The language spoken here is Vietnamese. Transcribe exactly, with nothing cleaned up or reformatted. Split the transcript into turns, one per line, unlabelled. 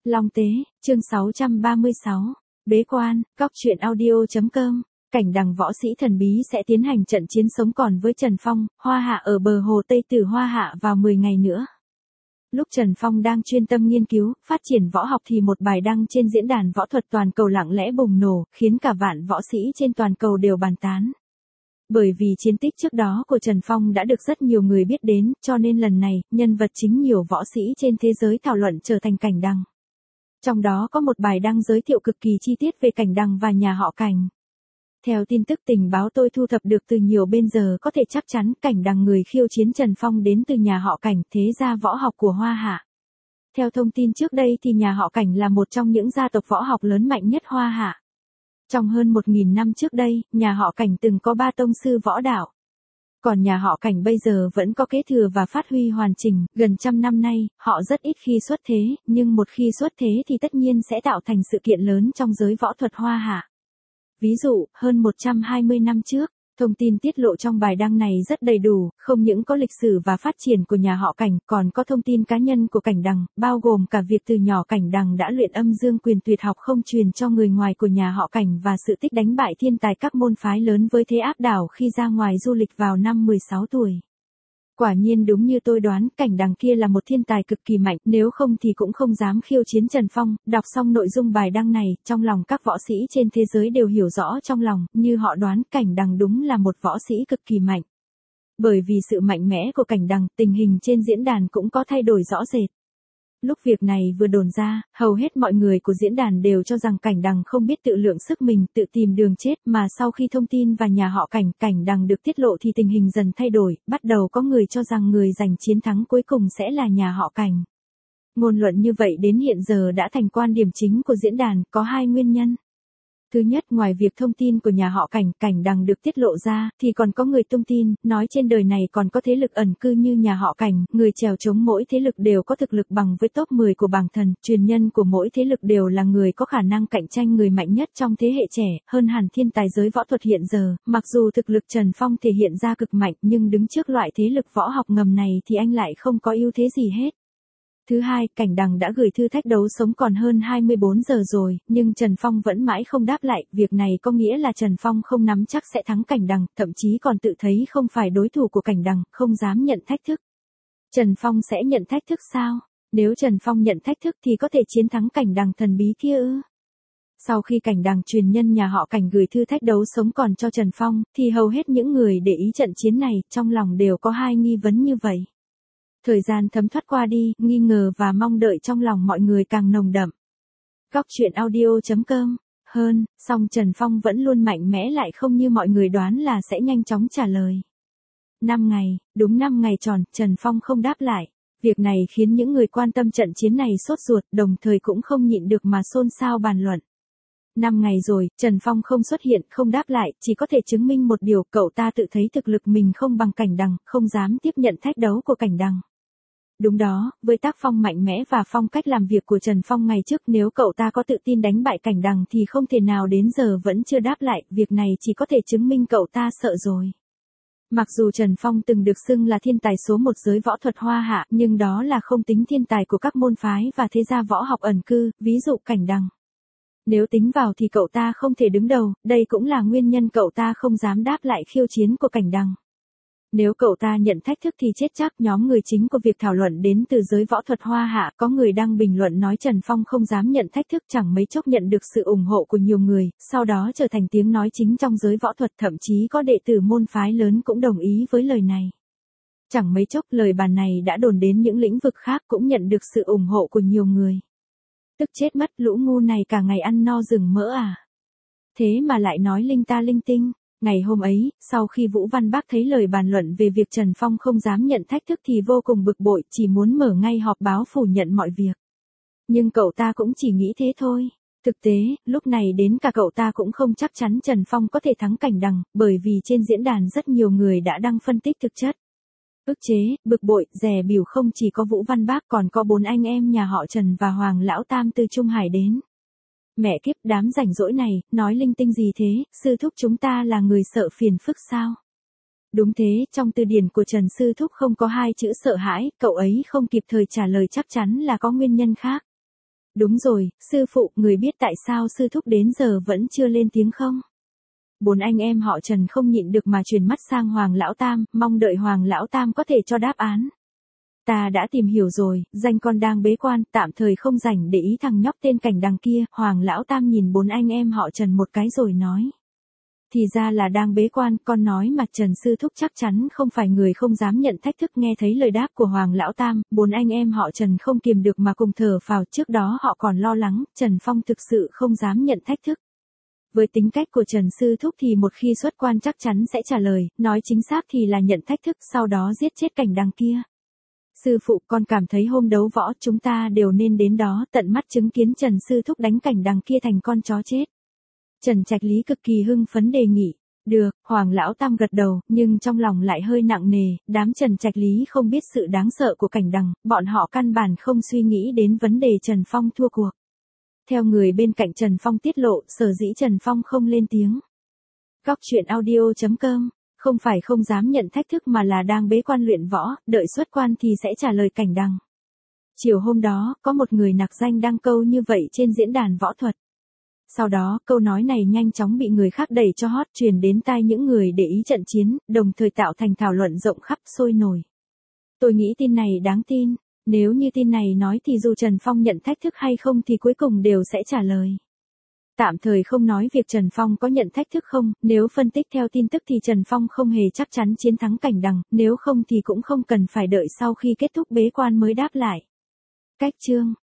Long Tế, chương sáu trăm ba mươi sáu. Bế quan, cóc truyện audio.com. Cảnh Đằng võ sĩ thần bí sẽ tiến hành trận chiến sống còn với Trần Phong, Hoa Hạ ở bờ hồ Tây Tử Hoa Hạ vào mười ngày nữa. Lúc Trần Phong đang chuyên tâm nghiên cứu, phát triển võ học thì một bài đăng trên diễn đàn võ thuật toàn cầu lặng lẽ bùng nổ, khiến cả vạn võ sĩ trên toàn cầu đều bàn tán. Bởi vì chiến tích trước đó của Trần Phong đã được rất nhiều người biết đến, cho nên lần này, nhân vật chính nhiều võ sĩ trên thế giới thảo luận trở thành Cảnh Đằng. Trong đó có một bài đăng giới thiệu cực kỳ chi tiết về Cảnh Đằng và nhà họ Cảnh. Theo tin tức tình báo tôi thu thập được từ nhiều bên giờ có thể chắc chắn Cảnh Đằng người khiêu chiến Trần Phong đến từ nhà họ Cảnh, thế gia võ học của Hoa Hạ. Theo thông tin trước đây thì nhà họ Cảnh là một trong những gia tộc võ học lớn mạnh nhất Hoa Hạ. Trong hơn một nghìn năm trước đây, nhà họ Cảnh từng có ba tông sư võ đạo. Còn nhà họ Cảnh bây giờ vẫn có kế thừa và phát huy hoàn chỉnh, gần trăm năm nay, họ rất ít khi xuất thế, nhưng một khi xuất thế thì tất nhiên sẽ tạo thành sự kiện lớn trong giới võ thuật Hoa Hạ. Ví dụ, hơn một trăm hai mươi năm trước, thông tin tiết lộ trong bài đăng này rất đầy đủ, không những có lịch sử và phát triển của nhà họ Cảnh, còn có thông tin cá nhân của Cảnh Đằng, bao gồm cả việc từ nhỏ Cảnh Đằng đã luyện âm dương quyền tuyệt học không truyền cho người ngoài của nhà họ Cảnh và sự tích đánh bại thiên tài các môn phái lớn với thế áp đảo khi ra ngoài du lịch vào năm mười sáu tuổi. Quả nhiên đúng như tôi đoán, Cảnh Đằng kia là một thiên tài cực kỳ mạnh, nếu không thì cũng không dám khiêu chiến Trần Phong. Đọc xong nội dung bài đăng này, trong lòng các võ sĩ trên thế giới đều hiểu rõ trong lòng, như họ đoán Cảnh Đằng đúng là một võ sĩ cực kỳ mạnh. Bởi vì sự mạnh mẽ của Cảnh Đằng, tình hình trên diễn đàn cũng có thay đổi rõ rệt. Lúc việc này vừa đồn ra, hầu hết mọi người của diễn đàn đều cho rằng Cảnh Đằng không biết tự lượng sức mình, tự tìm đường chết, mà sau khi thông tin và nhà họ Cảnh, Cảnh Đằng được tiết lộ thì tình hình dần thay đổi, bắt đầu có người cho rằng người giành chiến thắng cuối cùng sẽ là nhà họ Cảnh. Ngôn luận như vậy đến hiện giờ đã thành quan điểm chính của diễn đàn, có hai nguyên nhân. Thứ nhất, ngoài việc thông tin của nhà họ Cảnh, Cảnh Đằng được tiết lộ ra, thì còn có người tung tin, nói trên đời này còn có thế lực ẩn cư như nhà họ Cảnh, người chèo chống mỗi thế lực đều có thực lực bằng với top mười của bảng thần, truyền nhân của mỗi thế lực đều là người có khả năng cạnh tranh người mạnh nhất trong thế hệ trẻ, hơn hẳn thiên tài giới võ thuật hiện giờ, mặc dù thực lực Trần Phong thể hiện ra cực mạnh nhưng đứng trước loại thế lực võ học ngầm này thì anh lại không có ưu thế gì hết. Thứ hai, Cảnh Đằng đã gửi thư thách đấu sống còn hơn hai mươi bốn giờ rồi, nhưng Trần Phong vẫn mãi không đáp lại, việc này có nghĩa là Trần Phong không nắm chắc sẽ thắng Cảnh Đằng, thậm chí còn tự thấy không phải đối thủ của Cảnh Đằng, không dám nhận thách thức. Trần Phong sẽ nhận thách thức sao? Nếu Trần Phong nhận thách thức thì có thể chiến thắng Cảnh Đằng thần bí kia ư? Sau khi Cảnh Đằng truyền nhân nhà họ Cảnh gửi thư thách đấu sống còn cho Trần Phong, thì hầu hết những người để ý trận chiến này, trong lòng đều có hai nghi vấn như vậy. Thời gian thấm thoát qua đi, nghi ngờ và mong đợi trong lòng mọi người càng nồng đậm. Cóc truyện audio.com. Hơn, song Trần Phong vẫn luôn mạnh mẽ lại không như mọi người đoán là sẽ nhanh chóng trả lời. năm ngày, đúng năm ngày tròn, Trần Phong không đáp lại. Việc này khiến những người quan tâm trận chiến này sốt ruột, đồng thời cũng không nhịn được mà xôn xao bàn luận. năm ngày rồi, Trần Phong không xuất hiện, không đáp lại, chỉ có thể chứng minh một điều, cậu ta tự thấy thực lực mình không bằng Cảnh Đằng, không dám tiếp nhận thách đấu của Cảnh Đằng. Đúng đó, với tác phong mạnh mẽ và phong cách làm việc của Trần Phong ngày trước, nếu cậu ta có tự tin đánh bại Cảnh Đằng thì không thể nào đến giờ vẫn chưa đáp lại, việc này chỉ có thể chứng minh cậu ta sợ rồi. Mặc dù Trần Phong từng được xưng là thiên tài số một giới võ thuật Hoa Hạ, nhưng đó là không tính thiên tài của các môn phái và thế gia võ học ẩn cư, ví dụ Cảnh Đằng. Nếu tính vào thì cậu ta không thể đứng đầu, đây cũng là nguyên nhân cậu ta không dám đáp lại khiêu chiến của Cảnh Đằng. Nếu cậu ta nhận thách thức thì chết chắc. Nhóm người chính của việc thảo luận đến từ giới võ thuật Hoa Hạ, có người đang bình luận nói Trần Phong không dám nhận thách thức, chẳng mấy chốc nhận được sự ủng hộ của nhiều người, sau đó trở thành tiếng nói chính trong giới võ thuật, thậm chí có đệ tử môn phái lớn cũng đồng ý với lời này. Chẳng mấy chốc lời bàn này đã đồn đến những lĩnh vực khác cũng nhận được sự ủng hộ của nhiều người. Tức chết mất, lũ ngu này cả ngày ăn no rừng mỡ à. Thế mà lại nói linh ta linh tinh. Ngày hôm ấy, sau khi Vũ Văn Bác thấy lời bàn luận về việc Trần Phong không dám nhận thách thức thì vô cùng bực bội, chỉ muốn mở ngay họp báo phủ nhận mọi việc. Nhưng cậu ta cũng chỉ nghĩ thế thôi. Thực tế, lúc này đến cả cậu ta cũng không chắc chắn Trần Phong có thể thắng Cảnh Đằng, bởi vì trên diễn đàn rất nhiều người đã đăng phân tích thực chất. Ức chế, bực bội, dè bỉu không chỉ có Vũ Văn Bác còn có bốn anh em nhà họ Trần và Hoàng Lão Tam từ Trung Hải đến. Mẹ kiếp, đám rảnh rỗi này, nói linh tinh gì thế, sư thúc chúng ta là người sợ phiền phức sao? Đúng thế, trong từ điển của Trần sư thúc không có hai chữ sợ hãi, cậu ấy không kịp thời trả lời chắc chắn là có nguyên nhân khác. Đúng rồi, sư phụ, người biết tại sao sư thúc đến giờ vẫn chưa lên tiếng không? Bốn anh em họ Trần không nhịn được mà chuyển mắt sang Hoàng Lão Tam, mong đợi Hoàng Lão Tam có thể cho đáp án. Ta đã tìm hiểu rồi, danh con đang bế quan, tạm thời không rảnh để ý thằng nhóc tên Cảnh Đằng kia. Hoàng Lão Tam nhìn bốn anh em họ Trần một cái rồi nói. Thì ra là đang bế quan, con nói mà Trần sư thúc chắc chắn không phải người không dám nhận thách thức. Nghe thấy lời đáp của Hoàng Lão Tam, bốn anh em họ Trần không kiềm được mà cùng thở phào. Trước đó họ còn lo lắng, Trần Phong thực sự không dám nhận thách thức. Với tính cách của Trần sư thúc thì một khi xuất quan chắc chắn sẽ trả lời, nói chính xác thì là nhận thách thức, sau đó giết chết Cảnh Đằng kia. Sư phụ, con cảm thấy hôm đấu võ chúng ta đều nên đến đó, tận mắt chứng kiến Trần sư thúc đánh Cảnh Đằng kia thành con chó chết. Trần Trạch Lý cực kỳ hưng phấn đề nghị. Được, Hoàng Lão Tam gật đầu, nhưng trong lòng lại hơi nặng nề, đám Trần Trạch Lý không biết sự đáng sợ của Cảnh Đằng, bọn họ căn bản không suy nghĩ đến vấn đề Trần Phong thua cuộc. Theo người bên cạnh Trần Phong tiết lộ, sở dĩ Trần Phong không lên tiếng. Góc truyện audio chấm com, không phải không dám nhận thách thức mà là đang bế quan luyện võ, đợi xuất quan thì sẽ trả lời Cảnh Đằng. Chiều hôm đó, có một người nặc danh đăng câu như vậy trên diễn đàn võ thuật. Sau đó, câu nói này nhanh chóng bị người khác đẩy cho hot, truyền đến tai những người để ý trận chiến, đồng thời tạo thành thảo luận rộng khắp sôi nổi. Tôi nghĩ tin này đáng tin. Nếu như tin này nói thì dù Trần Phong nhận thách thức hay không thì cuối cùng đều sẽ trả lời. Tạm thời không nói việc Trần Phong có nhận thách thức không, nếu phân tích theo tin tức thì Trần Phong không hề chắc chắn chiến thắng Cảnh Đằng, nếu không thì cũng không cần phải đợi sau khi kết thúc bế quan mới đáp lại. Cách chương